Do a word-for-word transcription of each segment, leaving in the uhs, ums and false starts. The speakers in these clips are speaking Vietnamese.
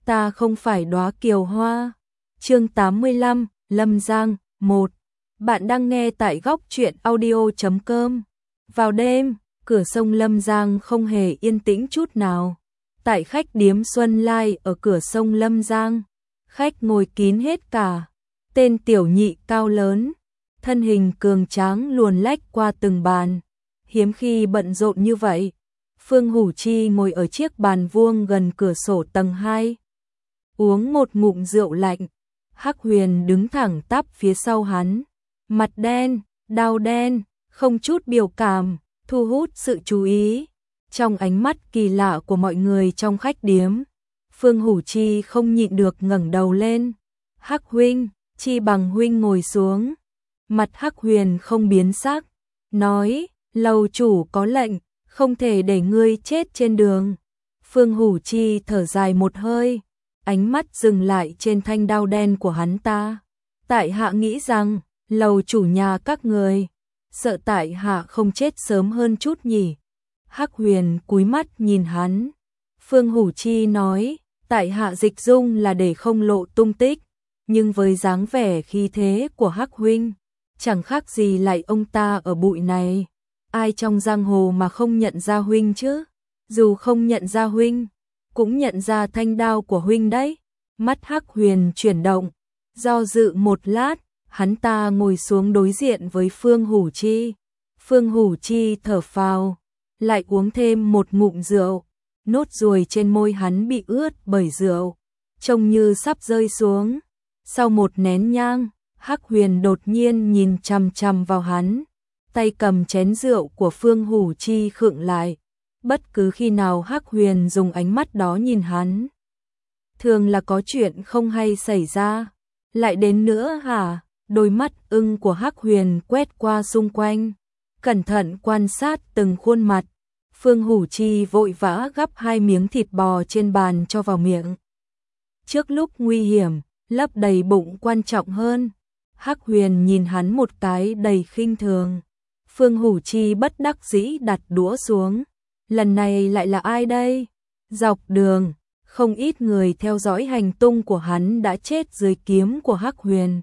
ta không phải đóa kiều hoa. Chương tám mươi lăm, Lâm Giang, một. Bạn đang nghe tại góc truyện audio chấm com. Vào đêm, cửa sông Lâm Giang không hề yên tĩnh chút nào. Tại khách điếm Xuân Lai ở cửa sông Lâm Giang, khách ngồi kín hết cả. Tên tiểu nhị cao lớn, thân hình cường tráng luồn lách qua từng bàn. Hiếm khi bận rộn như vậy. Phương Hủ Chi ngồi ở chiếc bàn vuông gần cửa sổ tầng hai, uống một ngụm rượu lạnh. Hắc Huyền đứng thẳng tắp phía sau hắn, mặt đen, đao đen, không chút biểu cảm, thu hút sự chú ý. Trong ánh mắt kỳ lạ của mọi người trong khách điếm, Phương Hủ Chi không nhịn được ngẩng đầu lên. Hắc huynh, chi bằng huynh ngồi xuống. Mặt Hắc Huyền không biến sắc, nói, lầu chủ có lệnh, không thể để ngươi chết trên đường. Phương Hủ Chi thở dài một hơi, ánh mắt dừng lại trên thanh đao đen của hắn ta. Tại hạ nghĩ rằng, lầu chủ nhà các người, sợ tại hạ không chết sớm hơn chút nhỉ. Hắc Huyền cúi mắt nhìn hắn. Phương Hủ Chi nói, tại hạ dịch dung là để không lộ tung tích, nhưng với dáng vẻ khí thế của Hắc huynh, chẳng khác gì lại ông ta ở bụi này. Ai trong giang hồ mà không nhận ra huynh chứ? Dù không nhận ra huynh, cũng nhận ra thanh đao của huynh đấy. Mắt Hắc Huyền chuyển động, do dự một lát, hắn ta ngồi xuống đối diện với Phương Hủ Chi. Phương Hủ Chi thở phào, lại uống thêm một ngụm rượu. Nốt ruồi trên môi hắn bị ướt bởi rượu, trông như sắp rơi xuống. Sau một nén nhang, Hắc Huyền đột nhiên nhìn chằm chằm vào hắn, tay cầm chén rượu của Phương Hủ Chi khựng lại. Bất cứ khi nào Hắc Huyền dùng ánh mắt đó nhìn hắn, thường là có chuyện không hay xảy ra. Lại đến nữa hả? Đôi mắt ưng của Hắc Huyền quét qua xung quanh, cẩn thận quan sát từng khuôn mặt. Phương Hủ Chi vội vã gắp hai miếng thịt bò trên bàn cho vào miệng. Trước lúc nguy hiểm, lấp đầy bụng quan trọng hơn. Hắc Huyền nhìn hắn một cái đầy khinh thường. Phương Hủ Chi bất đắc dĩ đặt đũa xuống. Lần này lại là ai đây? Dọc đường, không ít người theo dõi hành tung của hắn đã chết dưới kiếm của Hắc Huyền.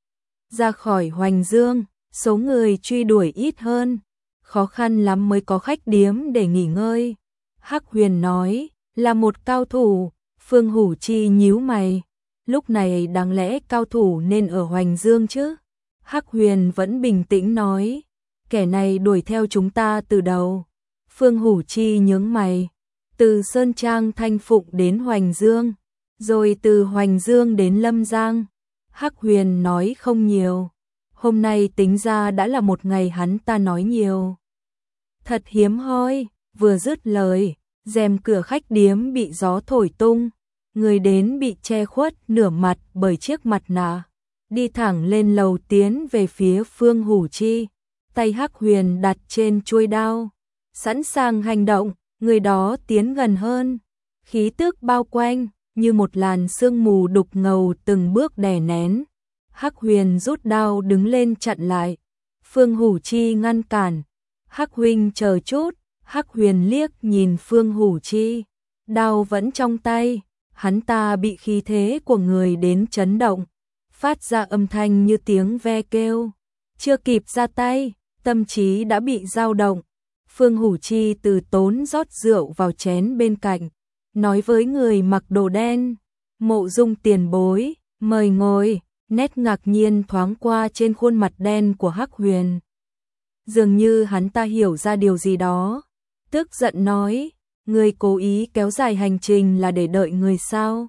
Ra khỏi Hoành Dương, số người truy đuổi ít hơn, khó khăn lắm mới có khách điếm để nghỉ ngơi. Hắc Huyền nói, là một cao thủ. Phương Hủ Chi nhíu mày, lúc này đáng lẽ cao thủ nên ở Hoành Dương chứ? Hắc Huyền vẫn bình tĩnh nói, kẻ này đuổi theo chúng ta từ đầu. Phương Hủ Chi nhướng mày, từ Sơn Trang Thanh Phụng đến Hoành Dương, rồi từ Hoành Dương đến Lâm Giang. Hắc Huyền nói không nhiều, hôm nay tính ra đã là một ngày hắn ta nói nhiều. Thật hiếm hoi. Vừa dứt lời, rèm cửa khách điếm bị gió thổi tung, người đến bị che khuất nửa mặt bởi chiếc mặt nạ, đi thẳng lên lầu tiến về phía Phương Hủ Chi. Tay Hắc Huyền đặt trên chuôi đao, sẵn sàng hành động. Người đó tiến gần hơn, khí tức bao quanh như một làn sương mù đục ngầu từng bước đè nén. Hắc Huyền rút đao đứng lên chặn lại. Phương Hủ Chi ngăn cản, Hắc huynh chờ chút. Hắc Huyền liếc nhìn Phương Hủ Chi, đao vẫn trong tay, hắn ta bị khí thế của người đến chấn động, phát ra âm thanh như tiếng ve kêu. Chưa kịp ra tay, tâm trí đã bị dao động. Phương Hủ Chi từ tốn rót rượu vào chén bên cạnh, nói với người mặc đồ đen, Mộ Dung tiền bối, mời ngồi. Nét ngạc nhiên thoáng qua trên khuôn mặt đen của Hắc Huyền. Dường như hắn ta hiểu ra điều gì đó, tức giận nói, người cố ý kéo dài hành trình là để đợi người sao?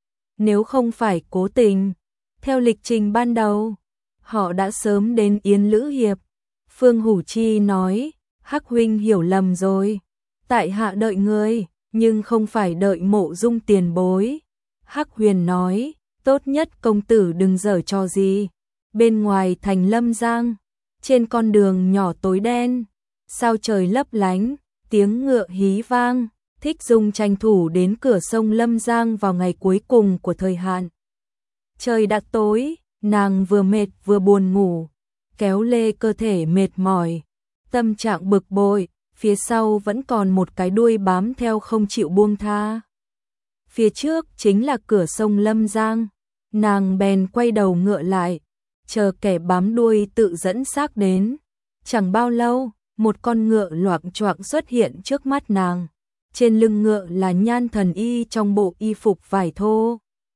Nếu không phải cố tình, theo lịch trình ban đầu, họ đã sớm đến Yến Lữ Hiệp. Phương Hủ Chi nói, Hắc huynh hiểu lầm rồi, tại hạ đợi người, nhưng không phải đợi Mộ Dung tiền bối. Hắc Huyền nói, tốt nhất công tử đừng giở trò gì. Bên ngoài thành Lâm Giang, trên con đường nhỏ tối đen, sao trời lấp lánh, tiếng ngựa hí vang. Thích Dung tranh thủ đến cửa sông Lâm Giang vào ngày cuối cùng của thời hạn. Trời đã tối, nàng vừa mệt vừa buồn ngủ, kéo lê cơ thể mệt mỏi, tâm trạng bực bội, phía sau vẫn còn một cái đuôi bám theo không chịu buông tha. phía trước chính là cửa sông Lâm Giang. Nàng bèn quay đầu ngựa lại, chờ kẻ bám đuôi tự dẫn xác đến. Chẳng bao lâu, một con ngựa loạng choạng xuất hiện trước mắt nàng. Trên lưng ngựa là Nhan Thần Y trong bộ y phục vải thô.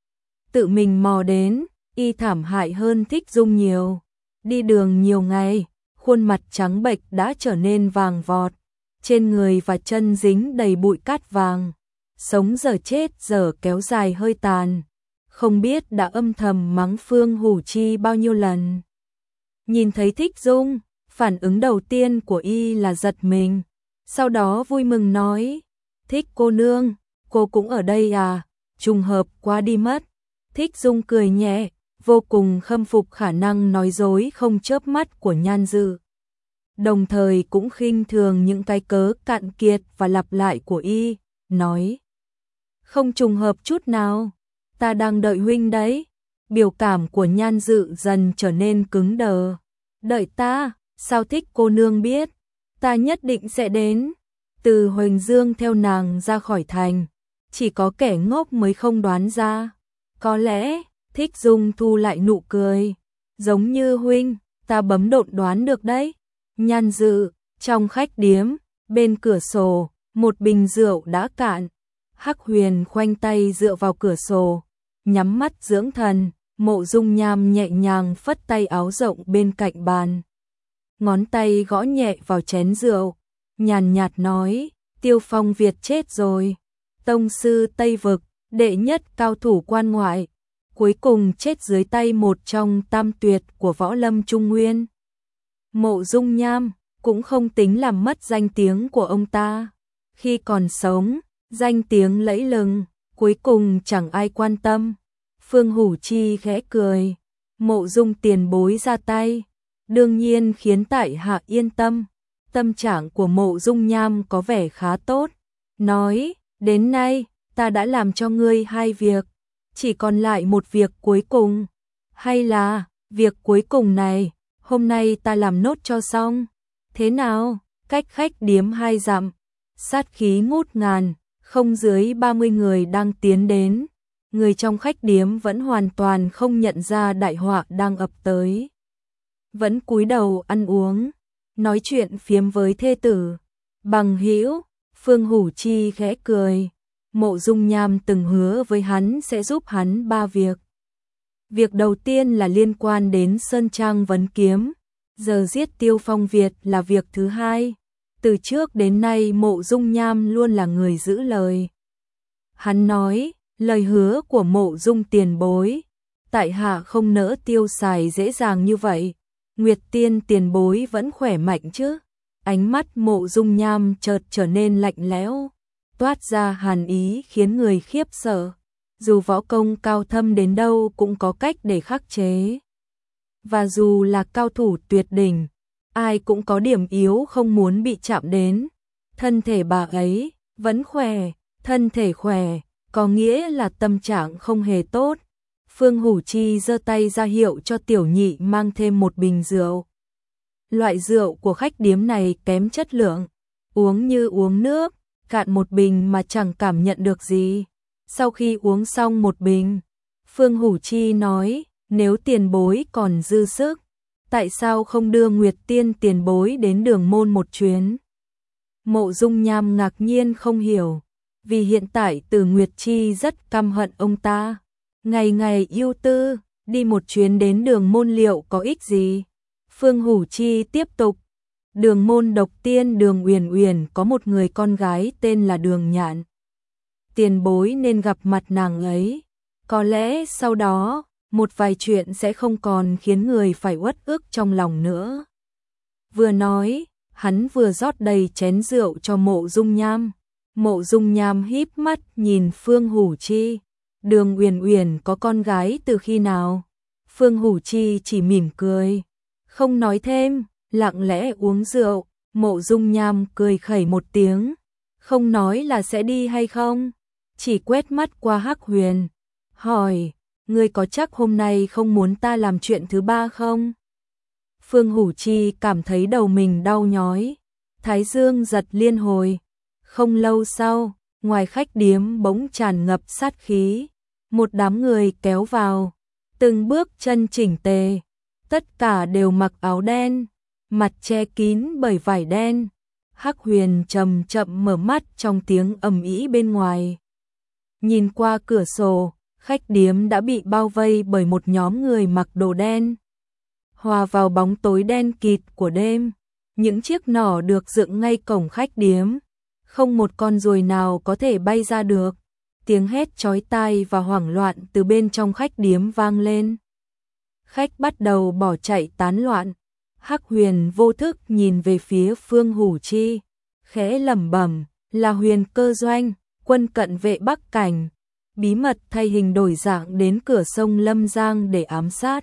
Tự mình mò đến, y thảm hại hơn Thích Dung nhiều. Đi đường nhiều ngày, khuôn mặt trắng bệch đã trở nên vàng vọt. Trên người và chân dính đầy bụi cát vàng. Sống giờ chết giờ kéo dài hơi tàn. Không biết đã âm thầm mắng Phương Hủ Chi bao nhiêu lần. Nhìn thấy Thích Dung, phản ứng đầu tiên của y là giật mình. Sau đó vui mừng nói, Thích cô nương, cô cũng ở đây à, trùng hợp quá đi mất. Thích Dung cười nhẹ, vô cùng khâm phục khả năng nói dối không chớp mắt của Nhan Dự. Đồng thời cũng khinh thường những cái cớ cạn kiệt và lặp lại của y, nói, không trùng hợp chút nào, ta đang đợi huynh đấy. Biểu cảm của Nhan Dự dần trở nên cứng đờ. Đợi ta, sao Thích cô nương biết, ta nhất định sẽ đến. Từ Huỳnh Dương theo nàng ra khỏi thành, chỉ có kẻ ngốc mới không đoán ra. Có lẽ, Thích Dung thu lại nụ cười, giống như huynh, ta bấm độn đoán được đấy. Nhan Dự, trong khách điếm, bên cửa sổ, một bình rượu đã cạn. Hắc Huyền khoanh tay dựa vào cửa sổ, nhắm mắt dưỡng thần. Mộ Dung Nham nhẹ nhàng phất tay áo rộng bên cạnh bàn. Ngón tay gõ nhẹ vào chén rượu, nhàn nhạt nói, Tiêu Phong Việt chết rồi. Tông sư Tây Vực, đệ nhất cao thủ quan ngoại, cuối cùng chết dưới tay một trong tam tuyệt của võ lâm Trung Nguyên. Mộ Dung Nham cũng không tính làm mất danh tiếng của ông ta. Khi còn sống, danh tiếng lẫy lừng, cuối cùng chẳng ai quan tâm. Phương Hủ Chi khẽ cười, Mộ Dung tiền bối ra tay, đương nhiên khiến tại hạ yên tâm. Tâm trạng của Mộ Dung Nham có vẻ khá tốt, nói, đến nay, ta đã làm cho ngươi hai việc, chỉ còn lại một việc cuối cùng. Hay là, việc cuối cùng này, hôm nay ta làm nốt cho xong. Thế nào, cách khách điếm hai dặm, sát khí ngút ngàn, không dưới ba mươi người đang tiến đến. Người trong khách điếm vẫn hoàn toàn không nhận ra đại họa đang ập tới. Vẫn cúi đầu ăn uống, nói chuyện phiếm với thê tử. Bằng hữu, Phương Hủ Chi khẽ cười. Mộ Dung Nham từng hứa với hắn sẽ giúp hắn ba việc. Việc đầu tiên là liên quan đến Sơn Trang vấn kiếm. Giờ giết Tiêu Phong Việt là việc thứ hai. Từ trước đến nay Mộ Dung Nham luôn là người giữ lời. Hắn nói, lời hứa của Mộ Dung tiền bối, tại hạ không nỡ tiêu xài dễ dàng như vậy. Nguyệt Tiên tiền bối vẫn khỏe mạnh chứ? Ánh mắt Mộ Dung Nham chợt trở nên lạnh lẽo, toát ra hàn ý khiến người khiếp sợ. Dù võ công cao thâm đến đâu cũng có cách để khắc chế. Và dù là cao thủ tuyệt đỉnh, ai cũng có điểm yếu không muốn bị chạm đến. Thân thể bà ấy vẫn khỏe, thân thể khỏe có nghĩa là tâm trạng không hề tốt. Phương Hủ Chi giơ tay ra hiệu cho Tiểu Nhị mang thêm một bình rượu. Loại rượu của khách điếm này kém chất lượng, uống như uống nước, cạn một bình mà chẳng cảm nhận được gì. Sau khi uống xong một bình, Phương Hủ Chi nói, nếu tiền bối còn dư sức, tại sao không đưa Nguyệt Tiên tiền bối đến Đường Môn một chuyến? Mộ Dung Nham ngạc nhiên không hiểu, vì hiện tại Từ Nguyệt Chi rất căm hận ông ta. Ngày ngày yêu tư, đi một chuyến đến Đường Môn liệu có ích gì? Phương Hủ Chi tiếp tục, Đường Môn độc tiên Đường Uyển Uyển có một người con gái tên là Đường Nhạn. Tiền bối nên gặp mặt nàng ấy, có lẽ sau đó, một vài chuyện sẽ không còn khiến người phải uất ức trong lòng nữa. Vừa nói, hắn vừa rót đầy chén rượu cho Mộ Dung Nham. Mộ Dung Nham híp mắt nhìn Phương Hủ Chi. Đường Uyển Uyển có con gái từ khi nào? Phương Hủ Chi chỉ mỉm cười, không nói thêm, lặng lẽ uống rượu. Mộ Dung Nham cười khẩy một tiếng, không nói là sẽ đi hay không, chỉ quét mắt qua Hắc Huyền, hỏi, ngươi có chắc hôm nay không muốn ta làm chuyện thứ ba không? Phương Hủ Chi cảm thấy đầu mình đau nhói, thái dương giật liên hồi. Không lâu sau, ngoài khách điếm bỗng tràn ngập sát khí, một đám người kéo vào, từng bước chân chỉnh tề, tất cả đều mặc áo đen, mặt che kín bởi vải đen. Hắc Huyền chậm chậm mở mắt trong tiếng ầm ĩ bên ngoài. Nhìn qua cửa sổ, khách điếm đã bị bao vây bởi một nhóm người mặc đồ đen. Hòa vào bóng tối đen kịt của đêm, những chiếc nỏ được dựng ngay cổng khách điếm, không một con ruồi nào có thể bay ra được. Tiếng hét chói tai và hoảng loạn từ bên trong khách điếm vang lên. Khách bắt đầu bỏ chạy tán loạn. Hắc Huyền vô thức nhìn về phía Phương Hủ Chi, khẽ lẩm bẩm, là Huyền Cơ Doanh, quân cận vệ Bắc Cảnh, bí mật thay hình đổi dạng đến cửa sông Lâm Giang để ám sát.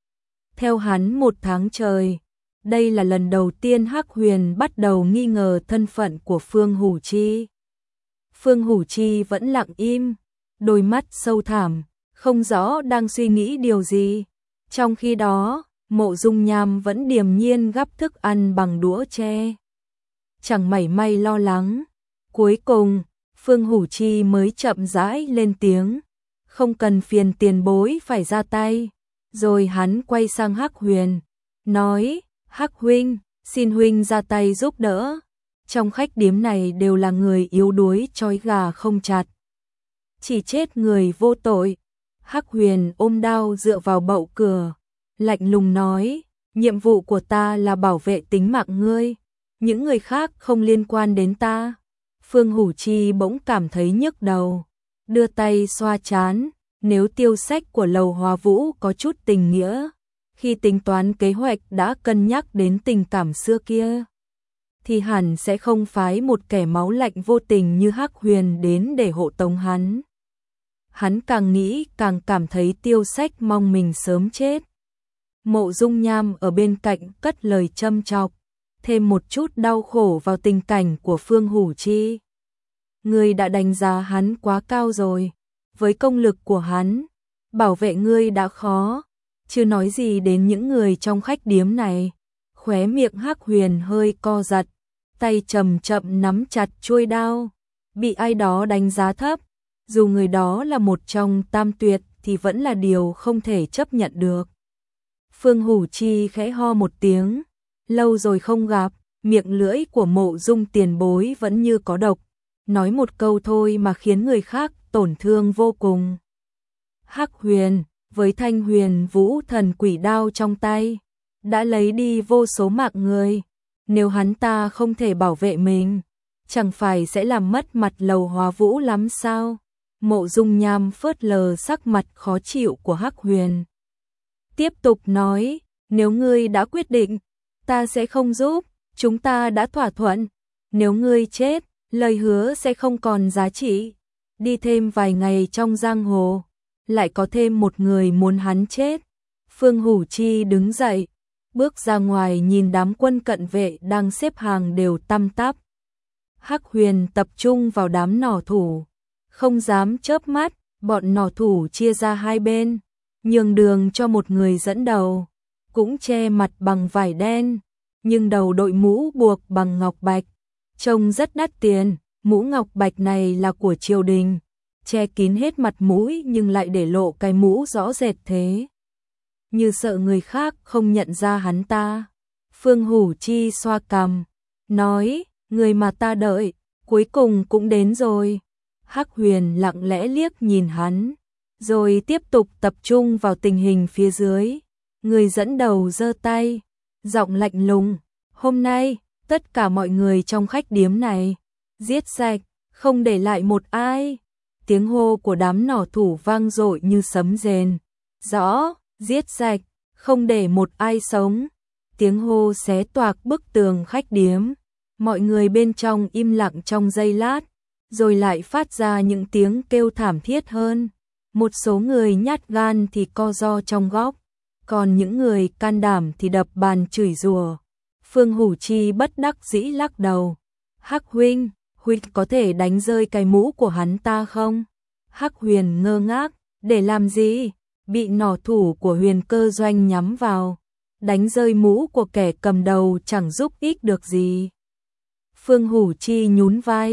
Theo hắn một tháng trời, đây là lần đầu tiên Hắc Huyền bắt đầu nghi ngờ thân phận của Phương Hủ Chi. Phương Hủ Chi vẫn lặng im, đôi mắt sâu thẳm, không rõ đang suy nghĩ điều gì. Trong khi đó, Mộ Dung Nham vẫn điềm nhiên gắp thức ăn bằng đũa tre, chẳng mảy may lo lắng. Cuối cùng, Phương Hủ Chi mới chậm rãi lên tiếng, không cần phiền tiền bối phải ra tay. Rồi hắn quay sang Hắc Huyền, nói, Hắc huynh, xin huynh ra tay giúp đỡ. Trong khách điếm này đều là người yếu đuối trói gà không chặt, chỉ chết người vô tội. Hắc Huyền ôm đao dựa vào bậu cửa, lạnh lùng nói, nhiệm vụ của ta là bảo vệ tính mạng ngươi, những người khác không liên quan đến ta. Phương Hủ Chi bỗng cảm thấy nhức đầu, đưa tay xoa trán, nếu Tiêu Sách của Lầu Hoa Vũ có chút tình nghĩa, khi tính toán kế hoạch đã cân nhắc đến tình cảm xưa kia, thì hẳn sẽ không phái một kẻ máu lạnh vô tình như Hắc Huyền đến để hộ tống hắn. Hắn càng nghĩ càng cảm thấy Tiêu Sách mong mình sớm chết. Mộ Dung Nham ở bên cạnh cất lời châm chọc, thêm một chút đau khổ vào tình cảnh của Phương Hủ Chi. Ngươi đã đánh giá hắn quá cao rồi, với công lực của hắn, bảo vệ ngươi đã khó, chưa nói gì đến những người trong khách điếm này. Khóe miệng Hắc Huyền hơi co giật, tay chậm chậm nắm chặt chuôi đao. Bị ai đó đánh giá thấp, dù người đó là một trong tam tuyệt thì vẫn là điều không thể chấp nhận được. Phương Hủ Chi khẽ ho một tiếng, lâu rồi không gặp, miệng lưỡi của Mộ Dung tiền bối vẫn như có độc, nói một câu thôi mà khiến người khác tổn thương vô cùng. Hắc Huyền, với thanh huyền vũ thần quỷ đao trong tay, đã lấy đi vô số mạng người, nếu hắn ta không thể bảo vệ mình, chẳng phải sẽ làm mất mặt Lầu Hoa Vũ lắm sao? Mộ Dung Nham phớt lờ sắc mặt khó chịu của Hắc Huyền, tiếp tục nói, nếu ngươi đã quyết định, ta sẽ không giúp, chúng ta đã thỏa thuận, nếu ngươi chết, lời hứa sẽ không còn giá trị. Đi thêm vài ngày trong giang hồ, lại có thêm một người muốn hắn chết. Phương Hủ Chi đứng dậy, bước ra ngoài nhìn đám quân cận vệ đang xếp hàng đều tăm tắp. Hắc Huyền tập trung vào đám nỏ thủ, không dám chớp mắt, bọn nỏ thủ chia ra hai bên, nhường đường cho một người dẫn đầu, cũng che mặt bằng vải đen, nhưng đầu đội mũ buộc bằng ngọc bạch, trông rất đắt tiền. Mũ ngọc bạch này là của triều đình, che kín hết mặt mũi nhưng lại để lộ cái mũ rõ rệt thế, như sợ người khác không nhận ra hắn ta. Phương Hủ Chi xoa cằm, nói, người mà ta đợi, cuối cùng cũng đến rồi. Hắc Huyền lặng lẽ liếc nhìn hắn, rồi tiếp tục tập trung vào tình hình phía dưới. Người dẫn đầu giơ tay, giọng lạnh lùng, hôm nay, tất cả mọi người trong khách điếm này, giết sạch, không để lại một ai. Tiếng hô của đám nỏ thủ vang dội như sấm rền. Rõ, giết sạch, không để một ai sống. Tiếng hô xé toạc bức tường khách điếm. Mọi người bên trong im lặng trong giây lát, rồi lại phát ra những tiếng kêu thảm thiết hơn. Một số người nhát gan thì co ro trong góc, còn những người can đảm thì đập bàn chửi rủa. Phương Hủ Chi bất đắc dĩ lắc đầu. Hắc huynh, huynh có thể đánh rơi cái mũ của hắn ta không? Hắc Huyền ngơ ngác, để làm gì? Bị nỏ thủ của Huyền Cơ Doanh nhắm vào, đánh rơi mũ của kẻ cầm đầu chẳng giúp ích được gì. Phương Hủ Chi nhún vai,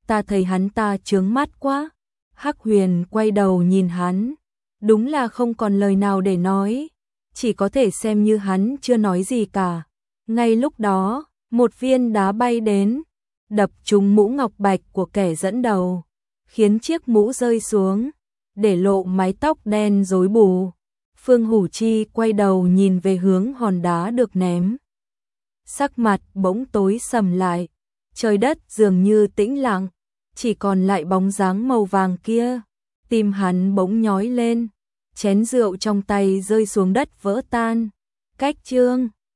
ta thấy hắn ta chướng mắt quá. Hắc Huyền quay đầu nhìn hắn, đúng là không còn lời nào để nói, chỉ có thể xem như hắn chưa nói gì cả. Ngay lúc đó, một viên đá bay đến, đập trúng mũ ngọc bạch của kẻ dẫn đầu, khiến chiếc mũ rơi xuống, để lộ mái tóc đen rối bù. Phương Hủ Chi quay đầu nhìn về hướng hòn đá được ném. Sắc mặt bỗng tối sầm lại, trời đất dường như tĩnh lặng, chỉ còn lại bóng dáng màu vàng kia. Tim hắn bỗng nhói lên, chén rượu trong tay rơi xuống đất vỡ tan. Cách chương